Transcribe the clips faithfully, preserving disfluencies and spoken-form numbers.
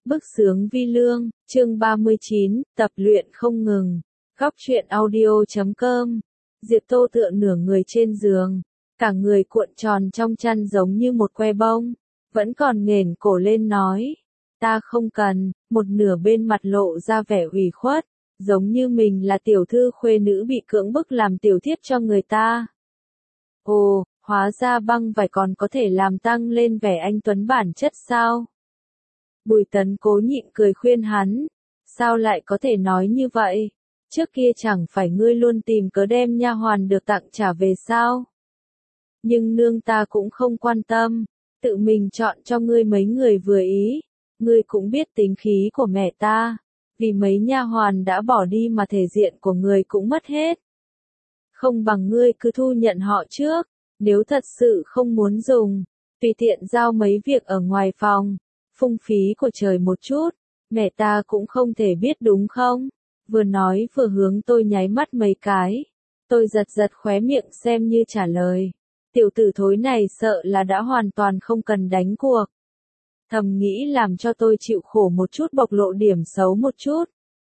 Bức xướng vi lương, chương ba mươi chín, tập luyện không ngừng. Góc truyện audio chấm com. Diệp Tô tựa nửa người trên giường, cả người cuộn tròn trong chăn giống như một que bông, vẫn còn nghển cổ lên nói, ta không cần, một nửa bên mặt lộ ra vẻ ủy khuất, giống như mình là tiểu thư khuê nữ bị cưỡng bức làm tiểu thiếp cho người ta. Ồ, hóa ra băng vải còn có thể làm tăng lên vẻ anh tuấn bản chất sao? Bùi Tấn cố nhịn cười khuyên hắn, sao lại có thể nói như vậy? Trước kia chẳng phải ngươi luôn tìm cớ đem nha hoàn được tặng trả về sao? Nhưng nương ta cũng không quan tâm, tự mình chọn cho ngươi mấy người vừa ý. Ngươi cũng biết tính khí của mẹ ta, vì mấy nha hoàn đã bỏ đi mà thể diện của người cũng mất hết. Không bằng ngươi cứ thu nhận họ trước, nếu thật sự không muốn dùng, tùy tiện giao mấy việc ở ngoài phòng, phung phí của trời một chút, mẹ ta cũng không thể biết đúng không? Vừa nói vừa hướng tôi nháy mắt mấy cái, tôi giật giật khóe miệng xem như trả lời. Tiểu tử thối này sợ là đã hoàn toàn không cần đánh cuộc. Thầm nghĩ làm cho tôi chịu khổ một chút bộc lộ điểm xấu một chút.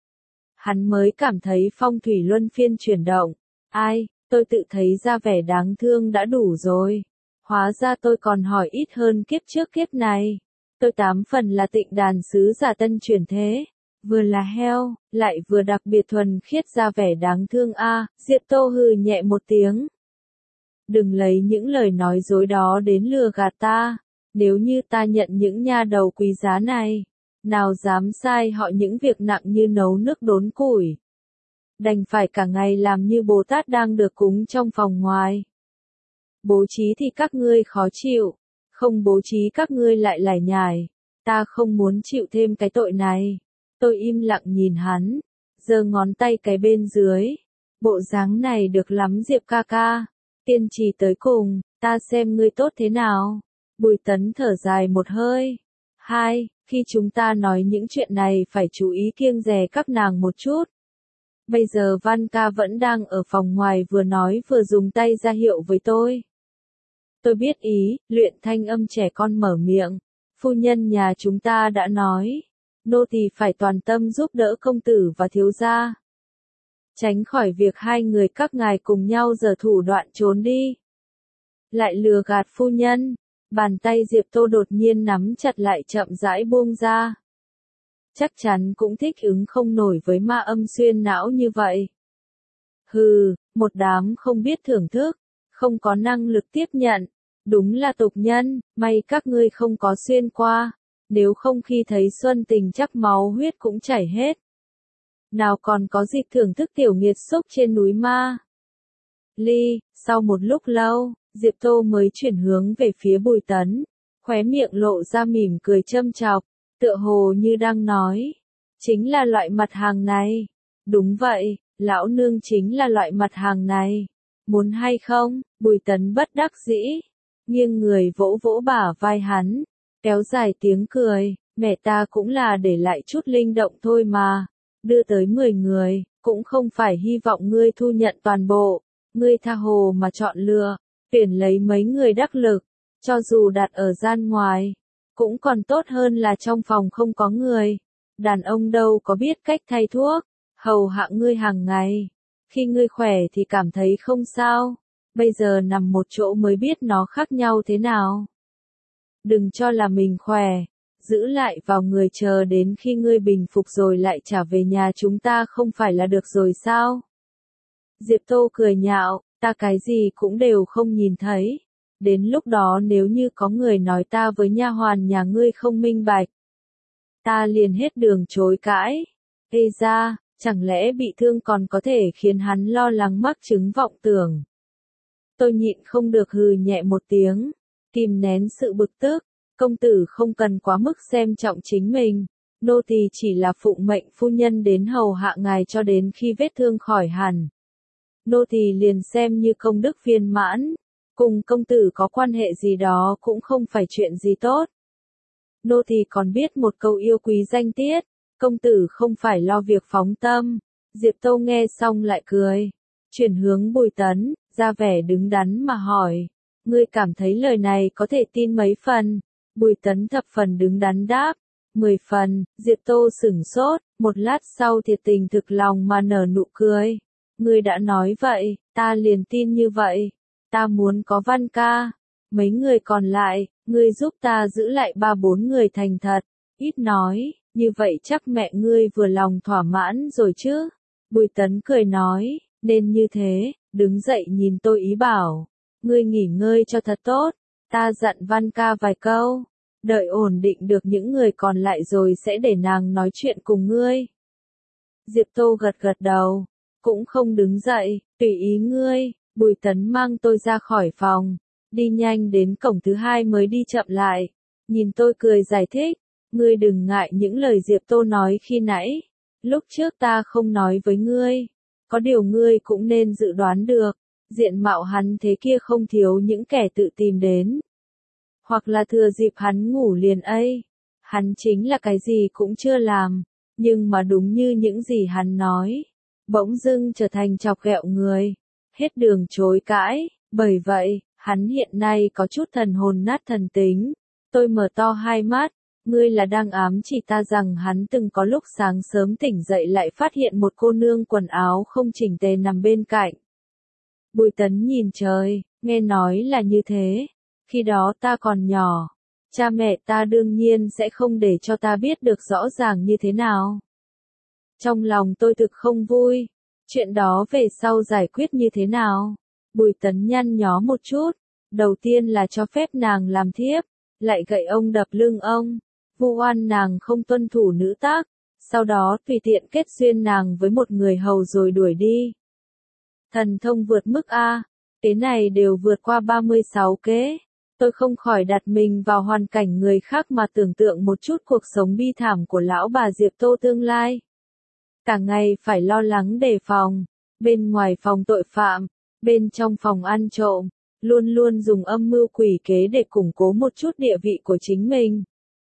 Hắn mới cảm thấy phong thủy luân phiên chuyển động. Ai, tôi tự thấy ra vẻ đáng thương đã đủ rồi. Hóa ra tôi còn hỏi ít hơn kiếp trước kiếp này. Tôi tám phần là tịnh đàn sứ giả tân chuyển thế. Vừa là heo, lại vừa đặc biệt thuần khiết ra vẻ đáng thương a. À, Diệp Tô hừ nhẹ một tiếng. Đừng lấy những lời nói dối đó đến lừa gạt ta. Nếu như ta nhận những nha đầu quý giá này, nào dám sai họ những việc nặng như nấu nước đốn củi. Đành phải cả ngày làm như Bồ Tát đang được cúng trong phòng ngoài. Bố trí thì các ngươi khó chịu, không bố trí các ngươi lại lải nhải. Ta không muốn chịu thêm cái tội này. Tôi im lặng nhìn hắn, giơ ngón tay cái bên dưới. Bộ dáng này được lắm Diệp ca ca. Kiên trì tới cùng, ta xem ngươi tốt thế nào. Bùi Tấn thở dài một hơi. Hai, khi chúng ta nói những chuyện này phải chú ý kiêng dè các nàng một chút. Bây giờ Văn ca vẫn đang ở phòng ngoài vừa nói vừa dùng tay ra hiệu với tôi. Tôi biết ý, luyện thanh âm trẻ con mở miệng. Phu nhân nhà chúng ta đã nói, nô tỳ phải toàn tâm giúp đỡ công tử và thiếu gia. Tránh khỏi việc hai người các ngài cùng nhau giở thủ đoạn trốn đi. Lại lừa gạt phu nhân. Bàn tay Diệp Tô đột nhiên nắm chặt lại chậm rãi buông ra. Chắc chắn cũng thích ứng không nổi với ma âm xuyên não như vậy. Hừ, một đám không biết thưởng thức, không có năng lực tiếp nhận. Đúng là tục nhân, may các ngươi không có xuyên qua. Nếu không khi thấy xuân tình chắc máu huyết cũng chảy hết. Nào còn có dịp thưởng thức tiểu nghiệt xúc trên núi ma. Ly, sau một lúc lâu, Diệp Tô mới chuyển hướng về phía Bùi Tấn, khóe miệng lộ ra mỉm cười châm chọc, tựa hồ như đang nói, chính là loại mặt hàng này. Đúng vậy, lão nương chính là loại mặt hàng này. Muốn hay không? Bùi Tấn bất đắc dĩ, nghiêng người vỗ vỗ bả vai hắn, kéo dài tiếng cười, mẹ ta cũng là để lại chút linh động thôi mà, đưa tới mười người, cũng không phải hy vọng ngươi thu nhận toàn bộ, ngươi tha hồ mà chọn lựa. Tuyển lấy mấy người đắc lực, cho dù đặt ở gian ngoài, cũng còn tốt hơn là trong phòng không có người. Đàn ông đâu có biết cách thay thuốc, hầu hạ ngươi hàng ngày. Khi ngươi khỏe thì cảm thấy không sao, bây giờ nằm một chỗ mới biết nó khác nhau thế nào. Đừng cho là mình khỏe, giữ lại vào người chờ đến khi ngươi bình phục rồi lại trả về nhà chúng ta không phải là được rồi sao? Diệp Tô cười nhạo. Ta cái gì cũng đều không nhìn thấy. Đến lúc đó nếu như có người nói ta với nha hoàn nhà ngươi không minh bạch, ta liền hết đường chối cãi. Ê ra, chẳng lẽ bị thương còn có thể khiến hắn lo lắng mắc chứng vọng tưởng. Tôi nhịn không được hừ nhẹ một tiếng, kìm nén sự bực tức. Công tử không cần quá mức xem trọng chính mình. Nô tỳ chỉ là phụng mệnh phu nhân đến hầu hạ ngài cho đến khi vết thương khỏi hẳn. Nô tỳ liền xem như công đức viên mãn, cùng công tử có quan hệ gì đó cũng không phải chuyện gì tốt. Nô tỳ còn biết một câu yêu quý danh tiết, công tử không phải lo việc phóng tâm. Diệp Tô nghe xong lại cười, chuyển hướng Bùi Tấn, ra vẻ đứng đắn mà hỏi, ngươi cảm thấy lời này có thể tin mấy phần? Bùi Tấn thập phần đứng đắn đáp, Mười phần, Diệp Tô sửng sốt, một lát sau thiệt tình thực lòng mà nở nụ cười. Ngươi đã nói vậy, ta liền tin như vậy. Ta muốn có Văn ca. Mấy người còn lại, ngươi giúp ta giữ lại ba bốn người thành thật. Ít nói, như vậy chắc mẹ ngươi vừa lòng thỏa mãn rồi chứ. Bùi Tấn cười nói, nên như thế, đứng dậy nhìn tôi ý bảo. Ngươi nghỉ ngơi cho thật tốt, ta dặn Văn ca vài câu. Đợi ổn định được những người còn lại rồi sẽ để nàng nói chuyện cùng ngươi. Diệp Tô gật gật đầu, cũng không đứng dậy, tùy ý ngươi. Bùi Tấn mang tôi ra khỏi phòng, đi nhanh đến cổng thứ hai mới đi chậm lại. Nhìn tôi cười giải thích, ngươi đừng ngại những lời Diệp Tô nói khi nãy. Lúc trước ta không nói với ngươi, có điều ngươi cũng nên dự đoán được, diện mạo hắn thế kia không thiếu những kẻ tự tìm đến. Hoặc là thừa dịp hắn ngủ liền ấy, hắn chính là cái gì cũng chưa làm, nhưng mà đúng như những gì hắn nói, bỗng dưng trở thành chọc ghẹo người, hết đường chối cãi, bởi vậy, hắn hiện nay có chút thần hồn nát thần tính. Tôi mở to hai mắt, ngươi là đang ám chỉ ta rằng hắn từng có lúc sáng sớm tỉnh dậy lại phát hiện một cô nương quần áo không chỉnh tề nằm bên cạnh. Bùi Tấn nhìn trời, nghe nói là như thế. Khi đó ta còn nhỏ, cha mẹ ta đương nhiên sẽ không để cho ta biết được rõ ràng như thế nào. Trong lòng tôi thực không vui, chuyện đó về sau giải quyết như thế nào? Bùi Tấn nhăn nhó một chút, đầu tiên là cho phép nàng làm thiếp, lại gậy ông đập lưng ông, vu oan nàng không tuân thủ nữ tác, sau đó tùy tiện kết duyên nàng với một người hầu rồi đuổi đi. Thần thông vượt mức A, kế này đều vượt qua ba mươi sáu kế. Tôi không khỏi đặt mình vào hoàn cảnh người khác mà tưởng tượng một chút cuộc sống bi thảm của lão bà Diệp Tô tương lai. Cả ngày phải lo lắng đề phòng, bên ngoài phòng tội phạm, bên trong phòng ăn trộm, luôn luôn dùng âm mưu quỷ kế để củng cố một chút địa vị của chính mình.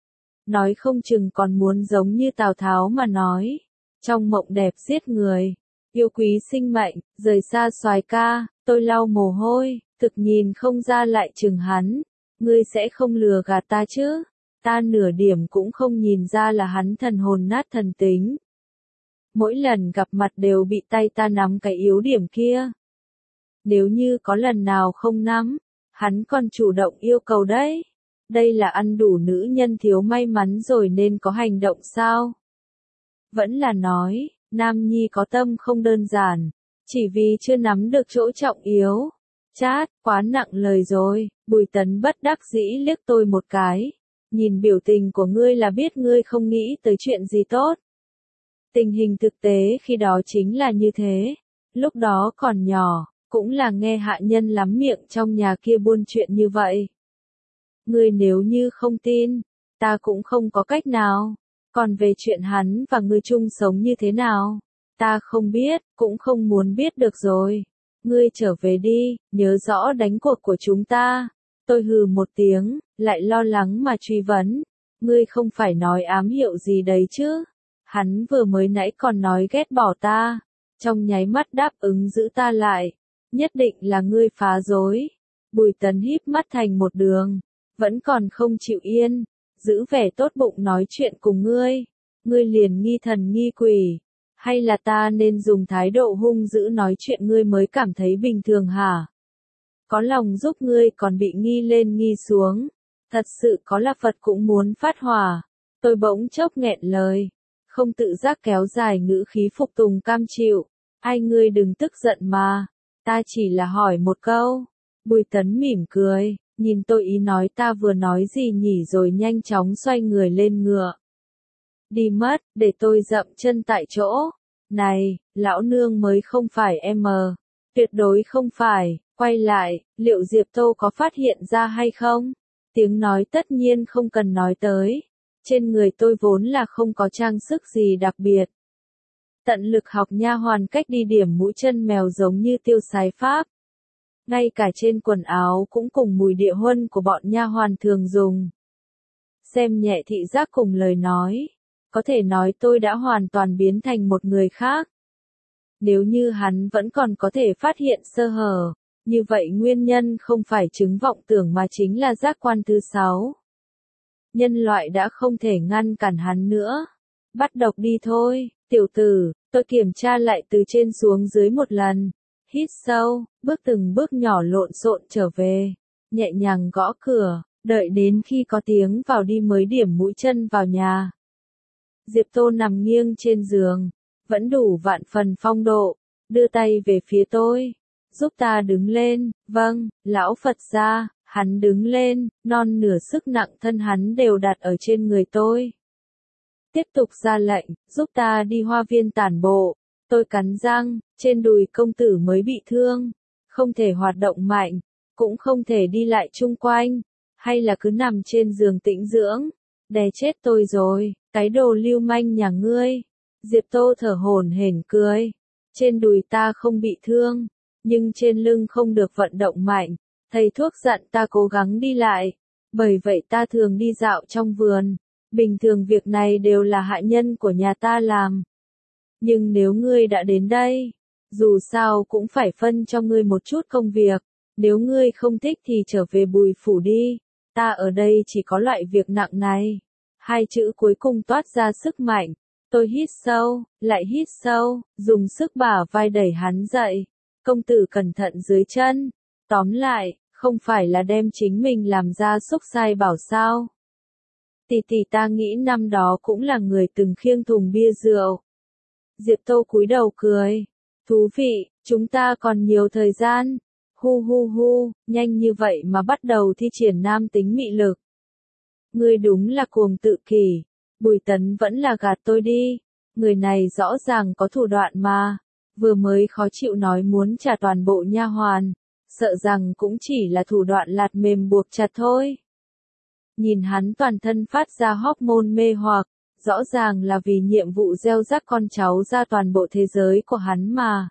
Nói không chừng còn muốn giống như Tào Tháo mà nói, trong mộng đẹp giết người, yêu quý sinh mệnh, rời xa soái ca. Tôi lau mồ hôi, thực nhìn không ra lại chừng hắn. Ngươi sẽ không lừa gạt ta chứ? Ta nửa điểm cũng không nhìn ra là hắn thần hồn nát thần tính. Mỗi lần gặp mặt đều bị tay ta nắm cái yếu điểm kia. Nếu như có lần nào không nắm, hắn còn chủ động yêu cầu đấy. Đây là ăn đủ nữ nhân thiếu may mắn rồi nên có hành động sao? Vẫn là nói, nam nhi có tâm không đơn giản, chỉ vì chưa nắm được chỗ trọng yếu. Chát, quá nặng lời rồi. Bùi Tấn bất đắc dĩ liếc tôi một cái. Nhìn biểu tình của ngươi là biết ngươi không nghĩ tới chuyện gì tốt. Tình hình thực tế khi đó chính là như thế. Lúc đó còn nhỏ, cũng là nghe hạ nhân lắm miệng trong nhà kia buôn chuyện như vậy. Ngươi nếu như không tin, ta cũng không có cách nào. Còn về chuyện hắn và ngươi chung sống như thế nào, ta không biết, cũng không muốn biết được rồi. Ngươi trở về đi, nhớ rõ đánh cuộc của chúng ta. Tôi hừ một tiếng, lại lo lắng mà truy vấn. Ngươi không phải nói ám hiệu gì đấy chứ? Hắn vừa mới nãy còn nói ghét bỏ ta, trong nháy mắt đáp ứng giữ ta lại. Nhất định là ngươi phá rối. Bùi Tấn híp mắt thành một đường, vẫn còn không chịu yên, giữ vẻ tốt bụng nói chuyện cùng ngươi. Ngươi liền nghi thần nghi quỷ. Hay là ta nên dùng thái độ hung dữ nói chuyện ngươi mới cảm thấy bình thường hả? Có lòng giúp ngươi còn bị nghi lên nghi xuống. Thật sự có là Phật cũng muốn phát hỏa. Tôi bỗng chốc nghẹn lời. Không tự giác kéo dài ngữ khí phục tùng cam chịu. Ai ngươi đừng tức giận mà. Ta chỉ là hỏi một câu. Bùi Tấn mỉm cười, nhìn tôi ý nói ta vừa nói gì nhỉ rồi nhanh chóng xoay người lên ngựa. Đi mất, để tôi dậm chân tại chỗ. Này, lão nương mới không phải em mờ. Tuyệt đối không phải. Quay lại, liệu Diệp Tô có phát hiện ra hay không? Tiếng nói tất nhiên không cần nói tới. Trên người tôi vốn là không có trang sức gì đặc biệt. Tận lực học nha hoàn cách đi điểm mũi chân mèo giống như tiêu sái pháp. Ngay cả trên quần áo cũng cùng mùi địa huân của bọn nha hoàn thường dùng. Xem nhẹ thị giác cùng lời nói. Có thể nói tôi đã hoàn toàn biến thành một người khác. Nếu như hắn vẫn còn có thể phát hiện sơ hở, như vậy nguyên nhân không phải chứng vọng tưởng mà chính là giác quan thứ sáu. nhân loại đã không thể ngăn cản hắn nữa. Bắt độc đi thôi, tiểu tử, tôi kiểm tra lại từ trên xuống dưới một lần. Hít sâu, bước từng bước nhỏ lộn xộn trở về, nhẹ nhàng gõ cửa, đợi đến khi có tiếng vào đi mới điểm mũi chân vào nhà. Diệp Tô nằm nghiêng trên giường, vẫn đủ vạn phần phong độ, đưa tay về phía tôi, giúp ta đứng lên. Vâng, lão Phật gia. Hắn đứng lên, non nửa sức nặng thân hắn đều đặt ở trên người tôi. Tiếp tục ra lệnh, giúp ta đi hoa viên tản bộ. Tôi cắn răng, trên đùi công tử mới bị thương, không thể hoạt động mạnh, cũng không thể đi lại chung quanh, hay là cứ nằm trên giường tĩnh dưỡng. Đè chết tôi rồi, cái đồ lưu manh nhà ngươi. Diệp Tô thở hổn hển cười. Trên đùi ta không bị thương, nhưng trên lưng không được vận động mạnh. Thầy thuốc dặn ta cố gắng đi lại, bởi vậy ta thường đi dạo trong vườn. Bình thường việc này đều là hạ nhân của nhà ta làm. Nhưng nếu ngươi đã đến đây, dù sao cũng phải phân cho ngươi một chút công việc. Nếu ngươi không thích thì trở về Bùi phủ đi, ta ở đây chỉ có loại việc nặng này. Hai chữ cuối cùng toát ra sức mạnh. Tôi hít sâu, lại hít sâu, dùng sức bả vai đẩy hắn dậy. Công tử cẩn thận dưới chân. Tóm lại, không phải là đem chính mình làm ra xúc sai bảo sao. Tỷ tỷ ta nghĩ năm đó cũng là người từng khiêng thùng bia rượu. Diệp Tô cúi đầu cười. Thú vị, chúng ta còn nhiều thời gian. Hu hu hu, nhanh như vậy mà bắt đầu thi triển nam tính mị lực. Ngươi đúng là cuồng tự kỷ. Bùi Tấn vẫn là gạt tôi đi. Người này rõ ràng có thủ đoạn mà. Vừa mới khó chịu nói muốn trả toàn bộ nha hoàn. Sợ rằng cũng chỉ là thủ đoạn lạt mềm buộc chặt thôi. Nhìn hắn toàn thân phát ra hormone mê hoặc, rõ ràng là vì nhiệm vụ gieo rắc con cháu ra toàn bộ thế giới của hắn mà.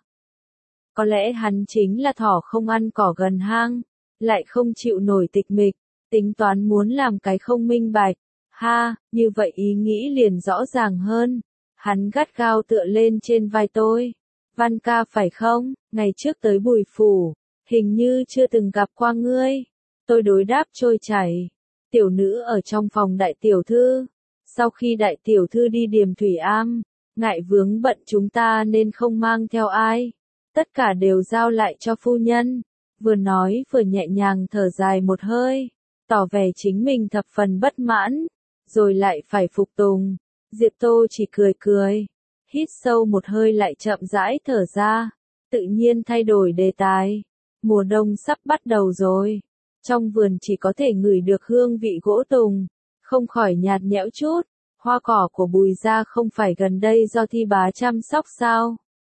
Có lẽ hắn chính là thỏ không ăn cỏ gần hang, lại không chịu nổi tịch mịch, tính toán muốn làm cái không minh bạch. Ha, như vậy ý nghĩ liền rõ ràng hơn. Hắn gắt gao tựa lên trên vai tôi. Văn ca phải không, ngày trước tới Bùi phủ. Hình như chưa từng gặp qua ngươi. Tôi đối đáp trôi chảy. Tiểu nữ ở trong phòng đại tiểu thư. Sau khi đại tiểu thư đi Điềm Thủy Am, ngại vướng bận chúng ta nên không mang theo ai. Tất cả đều giao lại cho phu nhân. Vừa nói vừa nhẹ nhàng thở dài một hơi, tỏ vẻ chính mình thập phần bất mãn, rồi lại phải phục tùng. Diệp Tô chỉ cười cười, hít sâu một hơi lại chậm rãi thở ra, tự nhiên thay đổi đề tài. Mùa đông sắp bắt đầu rồi. Trong vườn chỉ có thể ngửi được hương vị gỗ tùng, không khỏi nhạt nhẽo chút. Hoa cỏ của Bùi gia không phải gần đây do Thi bá chăm sóc sao?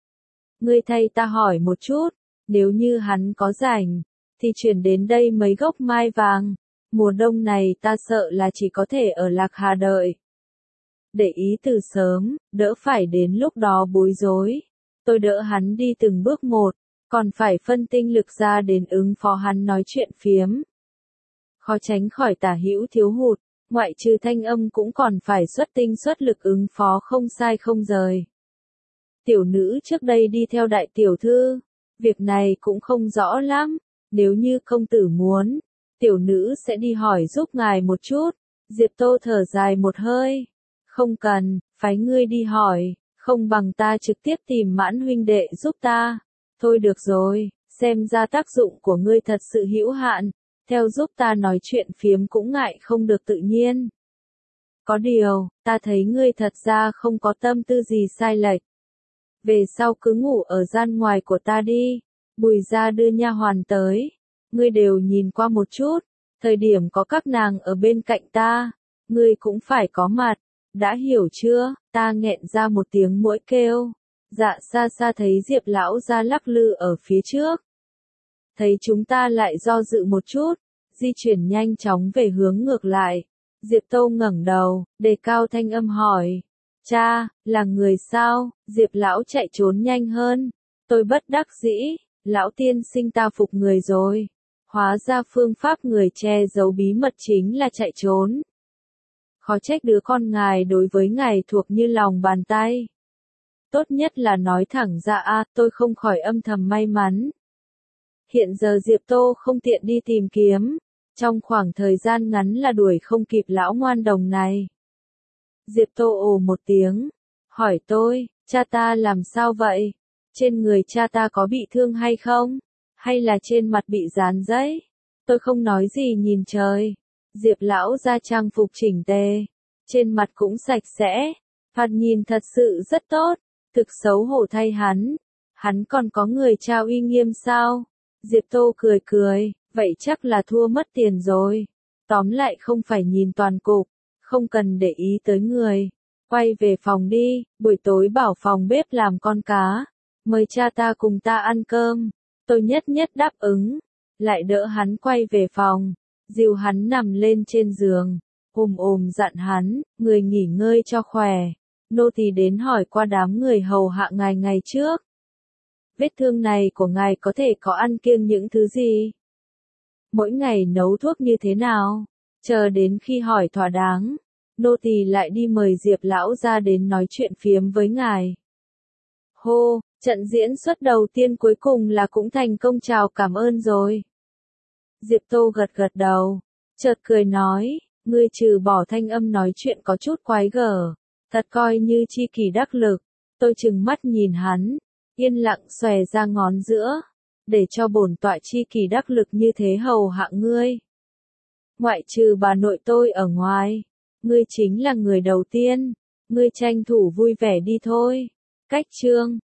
Ngươi thay ta hỏi một chút, nếu như hắn có rảnh, thì chuyển đến đây mấy gốc mai vàng. Mùa đông này ta sợ là chỉ có thể ở Lạc Hà đợi. Để ý từ sớm, đỡ phải đến lúc đó bối rối. Tôi đỡ hắn đi từng bước một, còn phải phân tinh lực ra đến ứng phó hắn nói chuyện phiếm. Khó tránh khỏi tả hữu thiếu hụt, ngoại trừ thanh âm cũng còn phải xuất tinh xuất lực ứng phó không sai không rời. Tiểu nữ trước đây đi theo đại tiểu thư, việc này cũng không rõ lắm, nếu như công tử muốn, tiểu nữ sẽ đi hỏi giúp ngài một chút. Diệp Tô thở dài một hơi, không cần, phái ngươi đi hỏi, không bằng ta trực tiếp tìm Mãn huynh đệ giúp ta. Thôi được rồi, xem ra tác dụng của ngươi thật sự hữu hạn, theo giúp ta nói chuyện phiếm cũng ngại không được tự nhiên. Có điều, ta thấy ngươi thật ra không có tâm tư gì sai lệch. Về sau cứ ngủ ở gian ngoài của ta đi. Bùi gia đưa nha hoàn tới, ngươi đều nhìn qua một chút, thời điểm có các nàng ở bên cạnh ta, ngươi cũng phải có mặt, đã hiểu chưa? Ta nghẹn ra một tiếng mũi kêu. Dạ xa xa thấy Diệp lão gia lắc lư ở phía trước. Thấy chúng ta lại do dự một chút, di chuyển nhanh chóng về hướng ngược lại. Diệp Tô ngẩng đầu, đề cao thanh âm hỏi. Cha, là người sao? Diệp lão chạy trốn nhanh hơn. Tôi bất đắc dĩ, lão tiên sinh ta phục người rồi. Hóa ra phương pháp người che giấu bí mật chính là chạy trốn. Khó trách đứa con ngài đối với ngài thuộc như lòng bàn tay. Tốt nhất là nói thẳng ra a, tôi không khỏi âm thầm may mắn. Hiện giờ Diệp Tô không tiện đi tìm kiếm, Trong khoảng thời gian ngắn là đuổi không kịp lão ngoan đồng này. Diệp Tô ồ một tiếng, hỏi tôi, cha ta làm sao vậy? Trên người cha ta có bị thương hay không? Hay là trên mặt bị dán giấy? Tôi không nói gì nhìn trời. Diệp lão ra trang phục chỉnh tề, trên mặt cũng sạch sẽ, thoạt nhìn thật sự rất tốt, thực xấu hổ thay hắn. Hắn còn có người trao uy nghiêm sao? Diệp Tô cười cười, vậy chắc là thua mất tiền rồi. Tóm lại không phải nhìn toàn cục, không cần để ý tới người. Quay về phòng đi, buổi tối bảo phòng bếp làm con cá. Mời cha ta cùng ta ăn cơm. Tôi nhất nhất đáp ứng. Lại đỡ hắn quay về phòng. Dìu hắn nằm lên trên giường. Ồm ồm dặn hắn, người nghỉ ngơi cho khỏe. Nô tỳ đến hỏi qua đám người hầu hạ ngài ngày trước. Vết thương này của ngài có thể có ăn kiêng những thứ gì? Mỗi ngày nấu thuốc như thế nào? Chờ đến khi hỏi thỏa đáng, nô tỳ lại đi mời Diệp lão ra đến nói chuyện phiếm với ngài. Hô, trận diễn xuất đầu tiên cuối cùng là cũng thành công, chào cảm ơn rồi. Diệp Tô gật gật đầu, chợt cười nói, ngươi trừ bỏ thanh âm nói chuyện có chút quái gở, thật coi như chi kỷ đắc lực. Tôi trừng mắt nhìn hắn, yên lặng xòe ra ngón giữa, để cho bổn tọa chi kỷ đắc lực như thế hầu hạ ngươi. Ngoại trừ bà nội tôi ở ngoài, ngươi chính là người đầu tiên, ngươi tranh thủ vui vẻ đi thôi. Cách chương